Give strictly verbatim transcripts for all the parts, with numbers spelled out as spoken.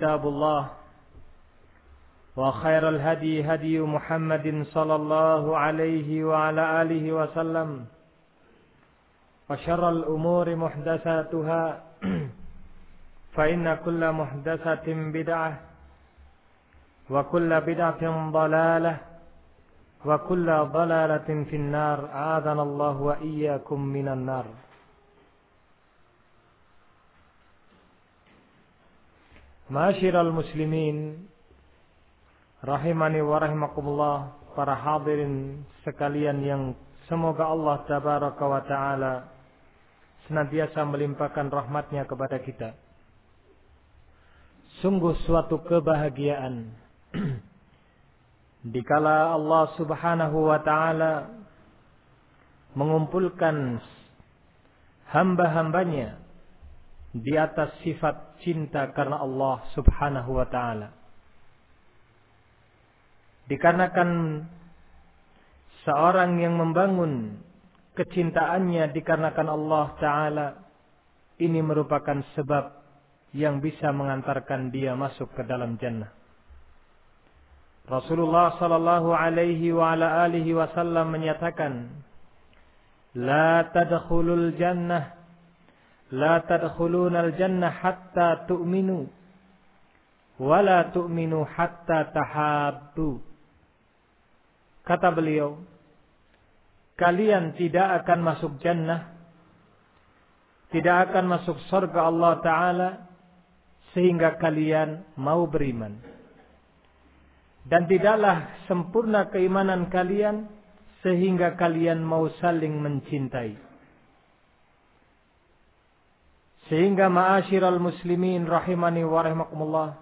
كتاب الله وخير الهدي هدي محمد صلى الله عليه وعلى آله وسلم وشر الأمور محدثاتها فإن كل محدثة بدعة وكل بدعة ضلالة وكل ضلالة في النار أعاذنا الله وإياكم من النار. Ma'asyiral muslimin rahimani wa rahimakumullah, para hadirin sekalian yang semoga Allah tabaraka wa taala senantiasa melimpahkan rahmatnya kepada kita. Sungguh suatu kebahagiaan dikala Allah subhanahu wa taala mengumpulkan hamba-hambanya di atas sifat cinta karena Allah subhanahu wa ta'ala. Dikarenakan seorang yang membangun kecintaannya dikarenakan Allah ta'ala, ini merupakan sebab yang bisa mengantarkan dia masuk ke dalam jannah. Rasulullah sallallahu alaihi wa ala alihi wasallam menyatakan, La tadkhulul jannah La tadkhulunal jannah hatta tu'minu wa la tu'minu hatta tahabbu. Kata beliau, kalian tidak akan masuk jannah, tidak akan masuk surga Allah Ta'ala sehingga kalian mau beriman. Dan tidaklah sempurna keimanan kalian sehingga kalian mau saling mencintai. Sehingga ma'asyiral muslimin rahimani wa rahimakumullah,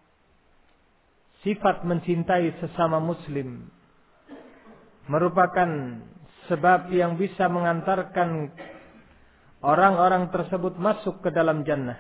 sifat mencintai sesama muslim merupakan sebab yang bisa mengantarkan orang-orang tersebut masuk ke dalam jannah.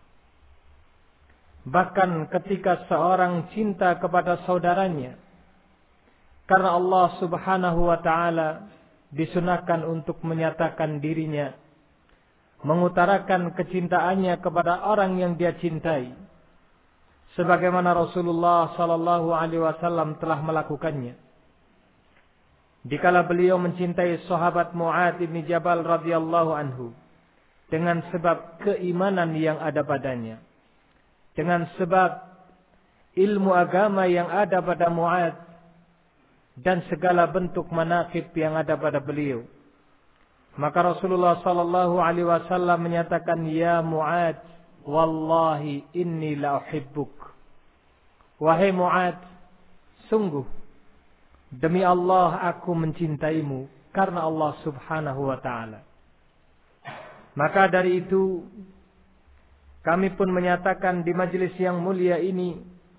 Bahkan ketika seorang cinta kepada saudaranya, karena Allah subhanahu wa ta'ala disunahkan untuk menyatakan dirinya, mengutarakan kecintaannya kepada orang yang dia cintai, sebagaimana Rasulullah sallallahu alaihi wasallam telah melakukannya. Dikala beliau mencintai sahabat Mu'adz bin Jabal radhiyallahu anhu dengan sebab keimanan yang ada padanya, dengan sebab ilmu agama yang ada pada Mu'adz dan segala bentuk manaqib yang ada pada beliau, maka Rasulullah sallallahu alaihi wasallam menyatakan, Ya Mu'adz, wallahi inni la uhibbuk. Wahai Mu'adz, sungguh demi Allah aku mencintaimu karena Allah subhanahu wa ta'ala. Maka dari itu kami pun menyatakan di majelis yang mulia ini,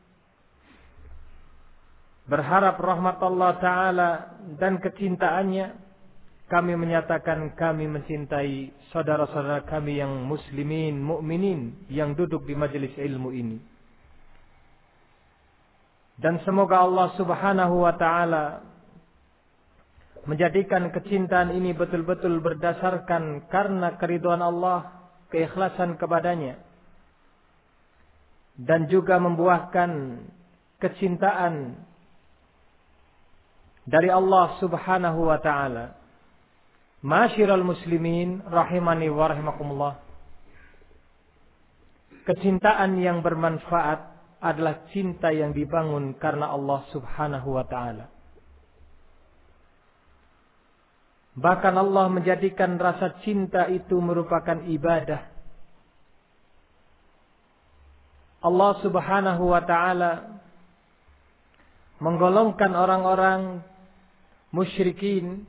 berharap rahmat Allah Ta'ala dan kecintaannya, kami menyatakan kami mencintai saudara-saudara kami yang muslimin, mukminin yang duduk di majelis ilmu ini. Dan semoga Allah subhanahu wa ta'ala menjadikan kecintaan ini betul-betul berdasarkan karena keridhaan Allah, keikhlasan kepadanya, dan juga membuahkan kecintaan dari Allah subhanahu wa ta'ala. Ma'asyiral muslimin rahimani wa rahimakumullah, kecintaan yang bermanfaat adalah cinta yang dibangun karena Allah subhanahu wa ta'ala. Bahkan Allah menjadikan rasa cinta itu merupakan ibadah. Allah subhanahu wa ta'ala menggolongkan orang-orang musyrikin,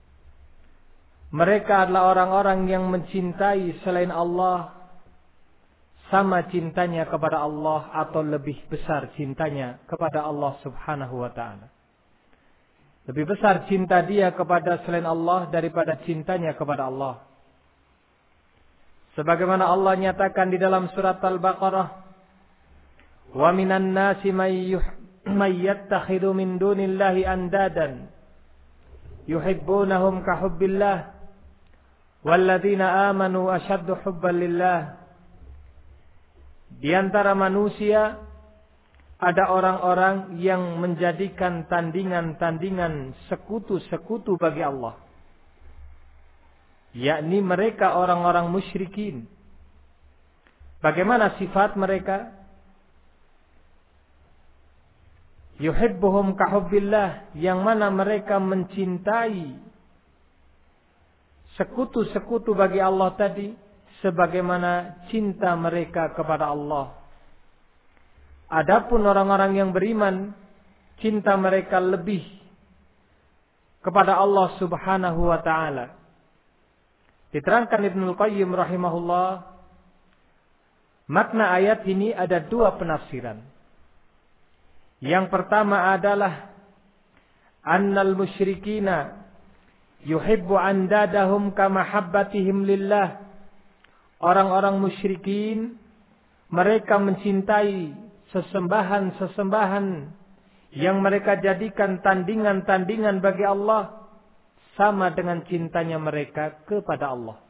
mereka adalah orang-orang yang mencintai selain Allah sama cintanya kepada Allah atau lebih besar cintanya kepada Allah subhanahu wa ta'ala. Lebih besar cinta dia kepada selain Allah daripada cintanya kepada Allah. Sebagaimana Allah nyatakan di dalam surat Al-Baqarah, Wa minan nasi may yattakhidhu min dunillahi andadan yuhibbunahum ka hubbillah walladzina amanu ashaddu hubban lillah Di antara manusia ada orang-orang yang menjadikan tandingan-tandingan sekutu-sekutu bagi Allah. Yakni mereka orang-orang musyrikin. Bagaimana sifat mereka? Yuhibbuhum kahubbillah, yang mana mereka mencintai sekutu-sekutu bagi Allah tadi sebagaimana cinta mereka kepada Allah. Adapun orang-orang yang beriman, cinta mereka lebih kepada Allah Subhanahu wa taala. Diterangkan Ibnul Qayyim rahimahullah, makna ayat ini ada dua penafsiran. Yang pertama adalah annal musyrikina yuhibbu andadahum kama habbatihim lillah. Orang-orang musyrikin mereka mencintai sesembahan-sesembahan yang mereka jadikan tandingan-tandingan bagi Allah sama dengan cintanya mereka kepada Allah.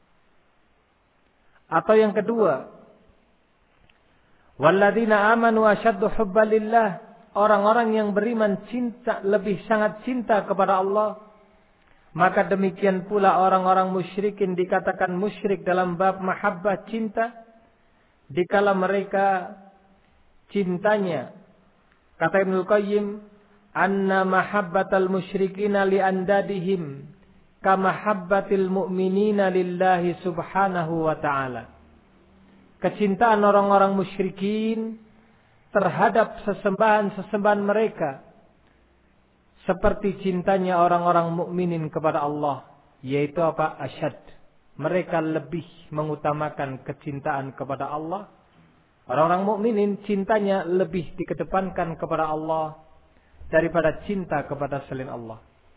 Atau yang kedua, walladzina amanu asyaddu hubban lillah, orang-orang yang beriman cinta lebih sangat cinta kepada Allah. Maka demikian pula orang-orang musyrikin dikatakan musyrik dalam bab mahabbah cinta, dikala mereka cintanya, kata Ibnul Qayyim, anna mahabbatal musyrikina li andadihim kama habbatil mu'minina lillahi subhanahu wa ta'ala. Kecintaan orang-orang musyrikin terhadap sesembahan-sesembahan mereka seperti cintanya orang-orang mukminin kepada Allah, yaitu apa? Asyad. Mereka lebih mengutamakan kecintaan kepada Allah. Orang-orang mukminin cintanya lebih dikedepankan kepada Allah daripada cinta kepada selain Allah.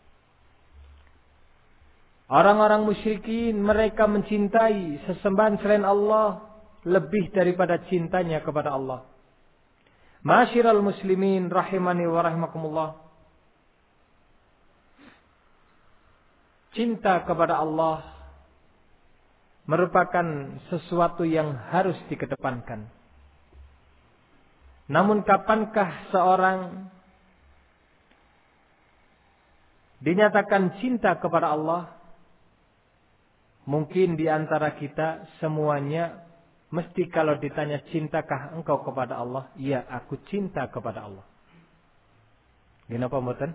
Orang-orang musyrikin mereka mencintai sesembahan selain Allah lebih daripada cintanya kepada Allah. Masyiral muslimin rahimani wa rahimakumullah. Cinta kepada Allah merupakan sesuatu yang harus dikedepankan. Namun kapankah seorang dinyatakan cinta kepada Allah? Mungkin di antara kita semuanya mesti kalau ditanya cintakah engkau kepada Allah? Iya, aku cinta kepada Allah. Kenapa mboten?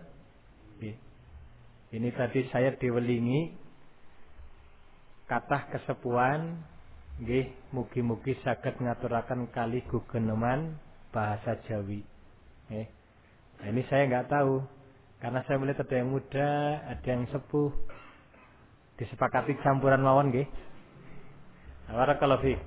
Ini tadi saya diwelingi kathah kesepuan, nggih mugi-mugi saged ngaturaken kalih gugeneman bahasa Jawi. Eh, nah ini saya nggak tahu karena saya melihat ada yang muda, ada yang sepuh. Disepakati campuran mawon nggih. Barakallahu fiik.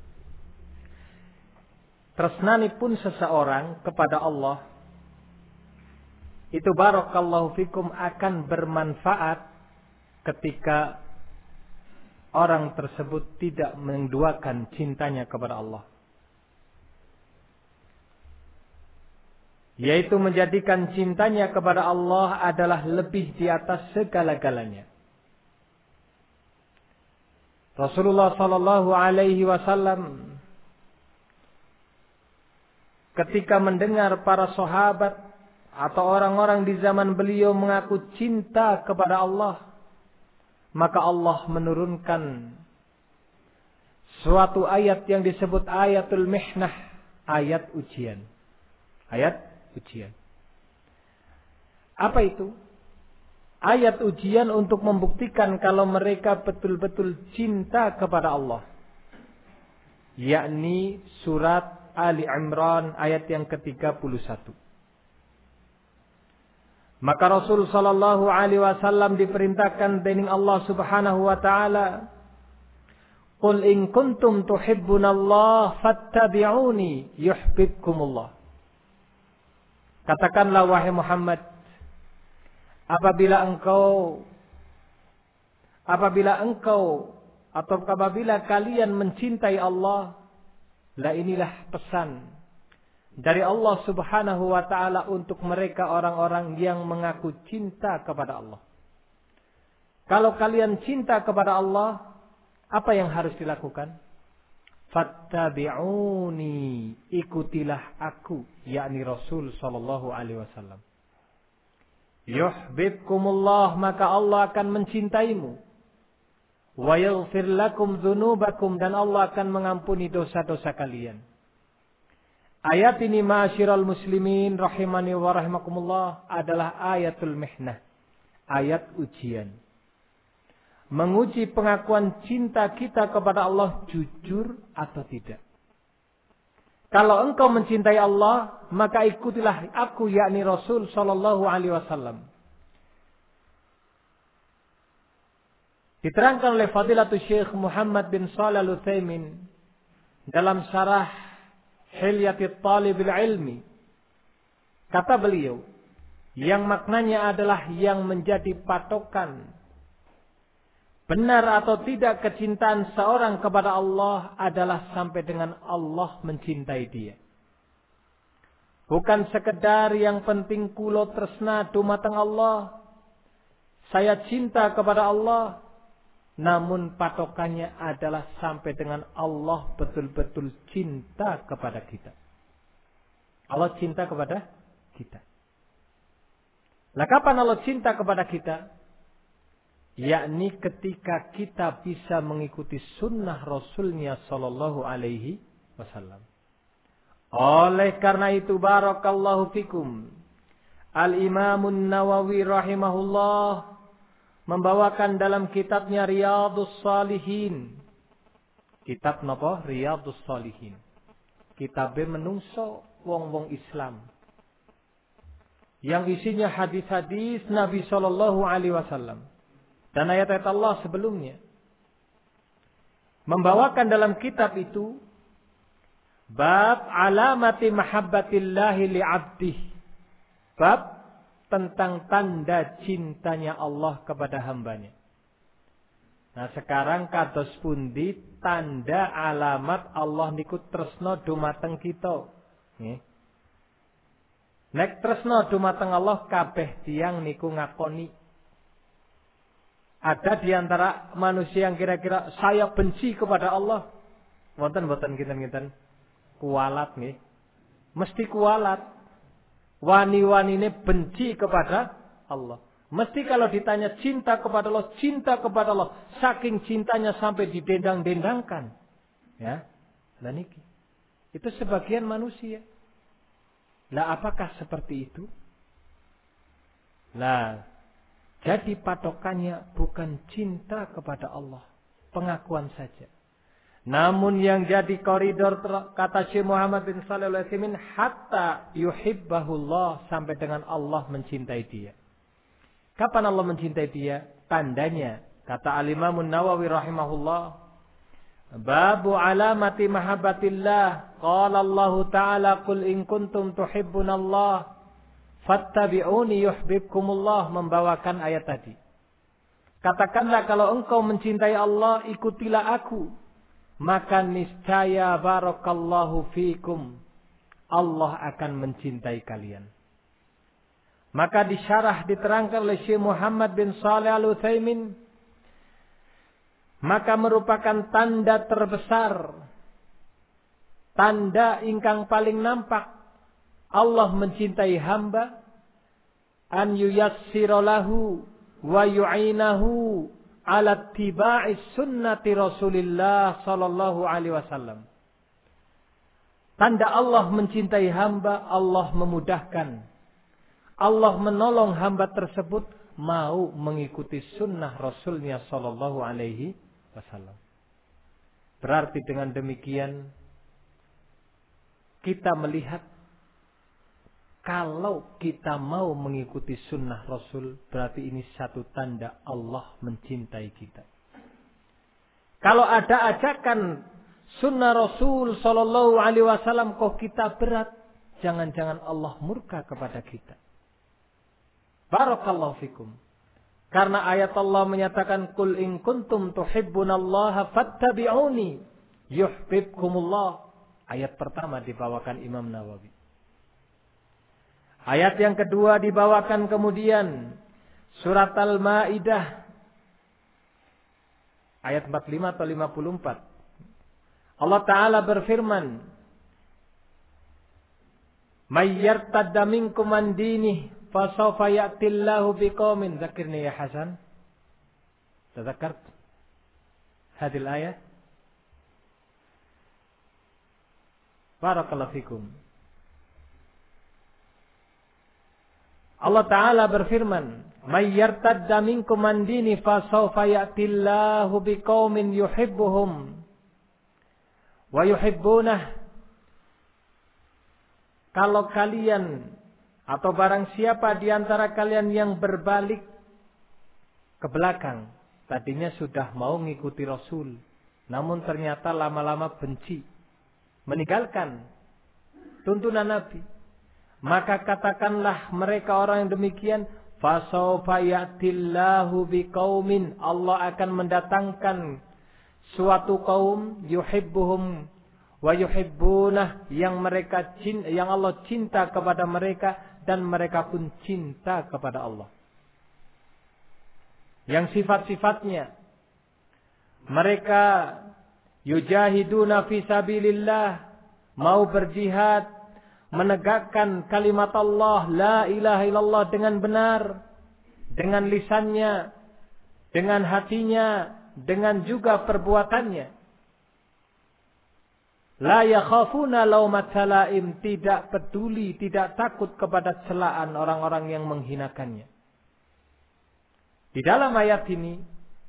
Tresnanipun seseorang kepada Allah itu barakallahu fikum akan bermanfaat ketika orang tersebut tidak menduakan cintanya kepada Allah. Yaitu menjadikan cintanya kepada Allah adalah lebih di atas segala-galanya. Rasulullah sallallahu alaihi wasallam ketika mendengar para sahabat atau orang-orang di zaman beliau mengaku cinta kepada Allah, maka Allah menurunkan suatu ayat yang disebut ayatul mihnah, ayat ujian. Ayat ujian. Apa itu? Ayat ujian untuk membuktikan kalau mereka betul-betul cinta kepada Allah. Yakni surat Ali Imran ayat yang ke tiga puluh satu. Maka Rasul sallallahu alaihi wasallam diperintahkan dening Allah Subhanahu wa taala, "Qul in kuntum tuhibbunallah fattabi'uni yuhibbukumullah." Katakanlah wahai Muhammad, apabila engkau apabila engkau atau apabila kalian mencintai Allah, lah inilah pesan dari Allah Subhanahu wa ta'ala untuk mereka orang-orang yang mengaku cinta kepada Allah. Kalau kalian cinta kepada Allah, apa yang harus dilakukan? fattabi'uni, ikutilah aku, yakni Rasul sallallahu alaihi wasallam. Yuhibbukumullah, maka Allah akan mencintaimu. Wa yaghfir lakum dzunubakum, dan Allah akan mengampuni dosa-dosa kalian. Ayat ini ma'asyiral muslimin rahimani wa rahimakumullah adalah ayatul mihnah, ayat ujian. Menguji pengakuan cinta kita kepada Allah jujur atau tidak. Kalau engkau mencintai Allah, maka ikutilah aku, yakni Rasul sallallahu alaihi wasallam. Diterangkan oleh Fadilatul Syekh Muhammad bin Shalih Al-Utsaimin dalam syarah Hilyatit Talibil Ilmi. Kata beliau, yang maknanya adalah yang menjadi patokan benar atau tidak kecintaan seorang kepada Allah adalah sampai dengan Allah mencintai dia. Bukan sekedar yang penting kulo tresna dumateng Allah, saya cinta kepada Allah, namun patokannya adalah sampai dengan Allah betul-betul cinta kepada kita. Allah cinta kepada kita. Nah, kapan Allah cinta kepada kita? Yakni ketika kita bisa mengikuti sunnah Rasulnya sallallahu alaihi wasallam. Oleh karena itu, barakallahu fikum, Al-Imamun Nawawi rahimahullah membawakan dalam kitabnya Riyadhus Shalihin. Kitab napa? Riyadhus Shalihin. Kitabe menungso wong-wong Islam. Yang isinya hadis-hadis Nabi sallallahu alaihi wasallam dan ayat-ayat Allah sebelumnya. Membawakan dalam kitab itu bab alamati mahabbatillahi li'abdih. Bab tentang tanda cintanya Allah kepada hambanya. Nah, sekarang kados pundi tanda alamat Allah niku tresna dumateng kita. Nggih. Nek tresna dumateng Allah kabeh tiyang niku ngakoni. Ada di antara manusia yang kira-kira saya benci kepada Allah. Wonten-wonten kinten-kinten kualat nggih. Mesti kualat. Wani-wani ini benci kepada Allah. Mesti kalau ditanya cinta kepada Allah, cinta kepada Allah. Saking cintanya sampai didendang-dendangkan. Ya, lah niki. Itu sebagian manusia. Lah apakah seperti itu? Lah, jadi patokannya bukan cinta kepada Allah. Pengakuan saja. Namun yang jadi koridor kata Syekh Muhammad bin Shalih Al-Utsaimin hatta yuhibbahullah, sampai dengan Allah mencintai dia. Kapan Allah mencintai dia? Tandanya kata Al-Imam Nawawi rahimahullah, babu alamati mahabbatillah, qala Allah taala qul in kuntum tuhibbunallah fattabi'uni yuhibbukumullah, membawakan ayat tadi. Katakanlah kalau engkau mencintai Allah, ikutilah aku, maka niscaya barakallahu fikum, Allah akan mencintai kalian. Maka disyarah diterangkan oleh Syekh Muhammad bin Shalih Al-Utsaimin, maka merupakan tanda terbesar, tanda ingkang paling nampak Allah mencintai hamba, an yuyassira lahu wa yu'inahu ala tiba'i sunnati Rasulillah sallallahu alaihi wasallam. Tanda Allah mencintai hamba, Allah memudahkan, Allah menolong hamba tersebut mau mengikuti sunnah Rasulnya sallallahu alaihi wasallam. Berarti dengan demikian kita melihat kalau kita mau mengikuti sunnah Rasul, berarti ini satu tanda Allah mencintai kita. Kalau ada ajakan sunnah Rasul sallallahu alaihi wasallam kok kita berat, jangan-jangan Allah murka kepada kita. Barakallahu fikum. Karena ayat Allah menyatakan qul in kuntum tuhibbunallaha fattabi'uni yuhibbukumullah. Ayat pertama dibawakan Imam Nawawi. Ayat yang kedua dibawakan kemudian surat Al-Maidah ayat empat puluh lima atau lima puluh empat. Allah Ta'ala berfirman, "May yartadda minkum an dinih, fasawfa ya'tillahu biqaumin." Zakirni ya Hasan. Tadzakkart hadhihi al-ayah. Barakallahu fikum. Allah Ta'ala berfirman, "May yartadda minkum an dini fasawfa ya'tillahu biqaumin yuhibbuhum wa yuhibbunah." Kalau kalian atau barang siapa di antara kalian yang berbalik ke belakang, tadinya sudah mau mengikuti Rasul, namun ternyata lama-lama benci, meninggalkan tuntunan Nabi, maka katakanlah mereka orang yang demikian, fasawfa ya'tillahu biqaumin, Allah akan mendatangkan suatu kaum yuhibbuhum wa yuhibbunah, yang mereka cinta, yang Allah cinta kepada mereka dan mereka pun cinta kepada Allah. Yang sifat-sifatnya, mereka yujahiduna fi sabilillah, mau berjihad menegakkan kalimat Allah la ilaha illallah dengan benar, dengan lisannya, dengan hatinya, dengan juga perbuatannya. La yakhafuna laumat salaim, tidak peduli, tidak takut kepada celaan orang-orang yang menghinakannya. Di dalam ayat ini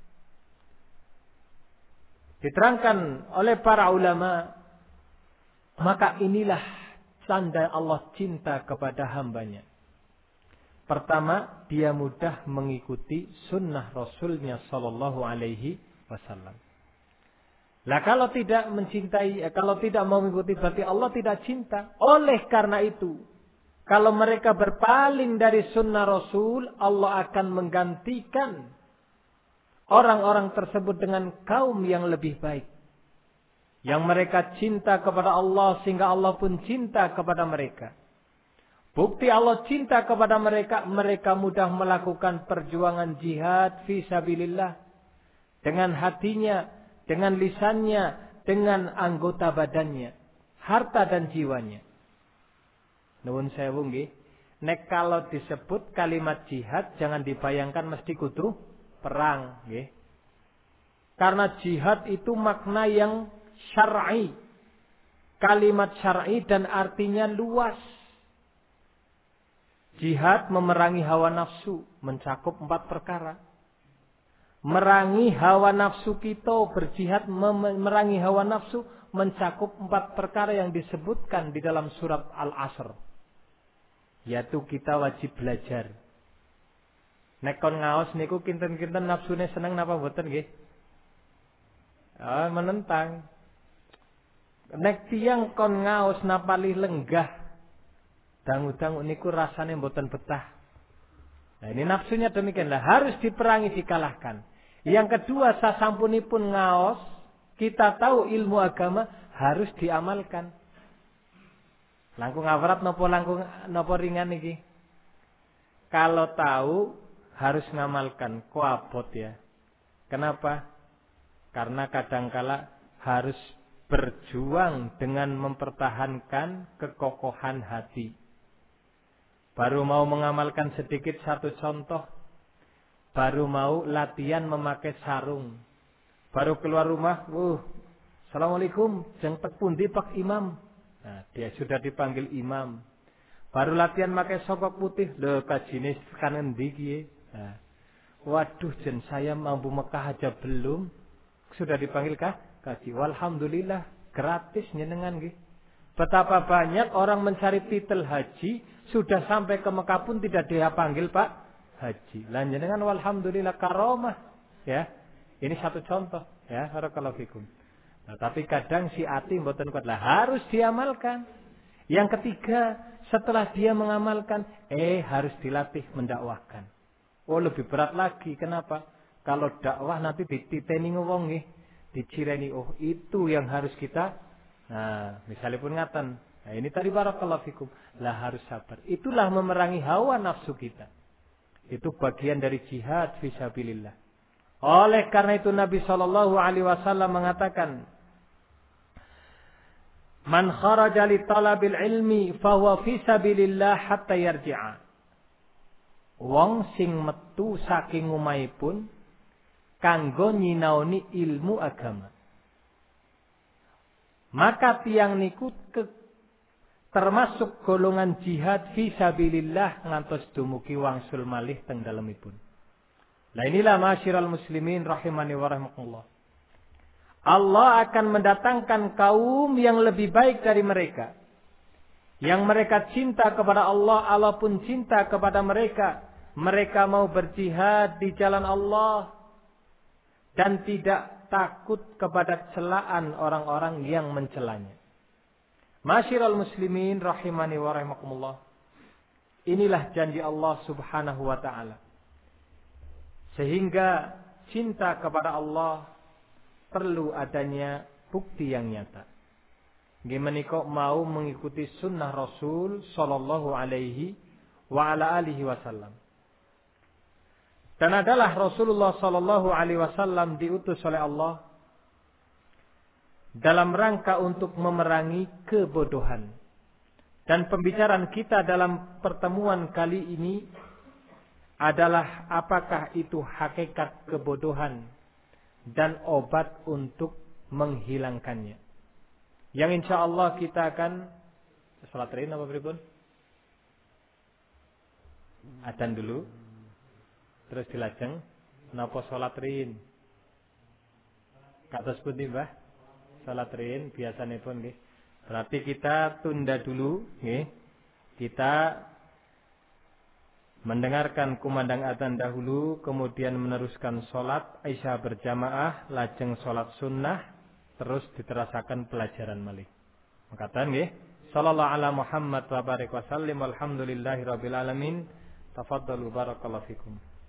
diterangkan oleh para ulama, maka inilah tanda Allah cinta kepada hambanya. Pertama, dia mudah mengikuti sunnah Rasulnya Sallallahu Alaihi Wasallam. Lah kalau tidak mencintai, kalau tidak mau mengikuti, berarti Allah tidak cinta. Oleh karena itu, kalau mereka berpaling dari sunnah Rasul, Allah akan menggantikan orang-orang tersebut dengan kaum yang lebih baik, yang mereka cinta kepada Allah sehingga Allah pun cinta kepada mereka. Bukti Allah cinta kepada mereka, mereka mudah melakukan perjuangan jihad fi sabilillah dengan hatinya, dengan lisannya, dengan anggota badannya, harta dan jiwanya. Nuwun sewu nggih, nek kalau disebut kalimat jihad jangan dibayangkan mesti kudu perang nggih. Karena jihad itu makna yang syar'i, kalimat syar'i dan artinya luas. Jihad memerangi hawa nafsu, mencakup empat perkara. Merangi hawa nafsu kita, berjihad memerangi hawa nafsu, mencakup empat perkara yang disebutkan di dalam surat Al-Asr. Yaitu kita wajib belajar. Nek kon ngaos niku kinten-kinten nafsune seneng napa mboten nggih? Ah, menentang. Nek tiyang kon ngaos napali lenggah, dangu-dangu niku rasane mboten betah. Nah ini nafsunya demikianlah, harus diperangi, dikalahkan. Yang kedua, sasampunipun ngaos, kita tahu ilmu agama harus diamalkan. Langkung awrat nopo langkung nopo ringan niki? Kalau tahu harus ngamalkan, kuabot ya. Kenapa? Karena kadangkala harus berjuang dengan mempertahankan kekokohan hati. Baru mau mengamalkan sedikit satu contoh, baru mau latihan memakai sarung, baru keluar rumah, wuh, assalamualaikum, jengpet pundi pak imam. Nah, dia sudah dipanggil imam. Baru latihan pakai sokok putih, lho kajine kan endi kiye. Nah, waduh, jen saya mampu Mekah aja belum, sudah dipanggil kah? Kaji. Walhamdulillah, gratis nyenengan nggih. Betapa banyak orang mencari titel haji, sudah sampai ke Mekah pun tidak dia panggil Pak Haji. Lan jenengan walhamdulillah karomah, ya. Ini satu contoh, ya, barakallahu fikum. Nah, tapi kadang si ati mboten kuat, lah harus diamalkan. Yang ketiga, setelah dia mengamalkan, eh harus dilatih mendakwahkan. Oh, lebih berat lagi. Kenapa? Kalau dakwah nanti dititeni wong nggih, dicireni, oh itu yang harus kita. Nah, misalnya pun ngaten. Nah, ini tadi barakallahu fikum. Lah harus sabar. Itulah memerangi hawa nafsu kita. Itu bagian dari jihad fisabilillah. Oleh karena itu Nabi Shallallahu Alaihi Wasallam mengatakan, Man kharaja li talabil ilmi fahuwa fi sabilillah hatta yarji'a. Wong sing metu saking omahipun kanggo nyinaoni ilmu agama. Maka tiang niku ke, termasuk golongan jihad fi sabilillah ngantos dumugi wangsul malih teng dalemipun. Lah inilah masyiral muslimin rahimani wa rahimakumullah. Allah akan mendatangkan kaum yang lebih baik dari mereka. Yang mereka cinta kepada Allah, Allah pun cinta kepada mereka. Mereka mau berjihad di jalan Allah. Dan tidak takut kepada celaan orang-orang yang mencelanya. Masyiral muslimin rahimani wa rahimakumullah. Inilah janji Allah subhanahu wa ta'ala. Sehingga cinta kepada Allah perlu adanya bukti yang nyata. Gimana kok mau mengikuti sunnah Rasul sallallahu alaihi wa ala alihi wasallam. Dan adalah Rasulullah sallallahu alaihi wasallam diutus oleh Allah dalam rangka untuk memerangi kebodohan. Dan pembicaraan kita dalam pertemuan kali ini adalah apakah itu hakikat kebodohan dan obat untuk menghilangkannya. Yang insya Allah kita akan salat rin apa pripun? Adzan dulu. Terus dilajeng napa salat rin? Kados pundi, Mbah? Salat rin biasanipun nggih. Berarti kita tunda dulu nggih. Kita mendengarkan kumandang adzan dahulu, kemudian meneruskan sholat Isya berjamaah, lajeng sholat sunnah, terus diterasakan pelajaran malih. Makatan nggih. Sallallahu ala Muhammad wa barik wa sallim walhamdulillahi rabbil alamin. Tafadhalu barakallahu fikum.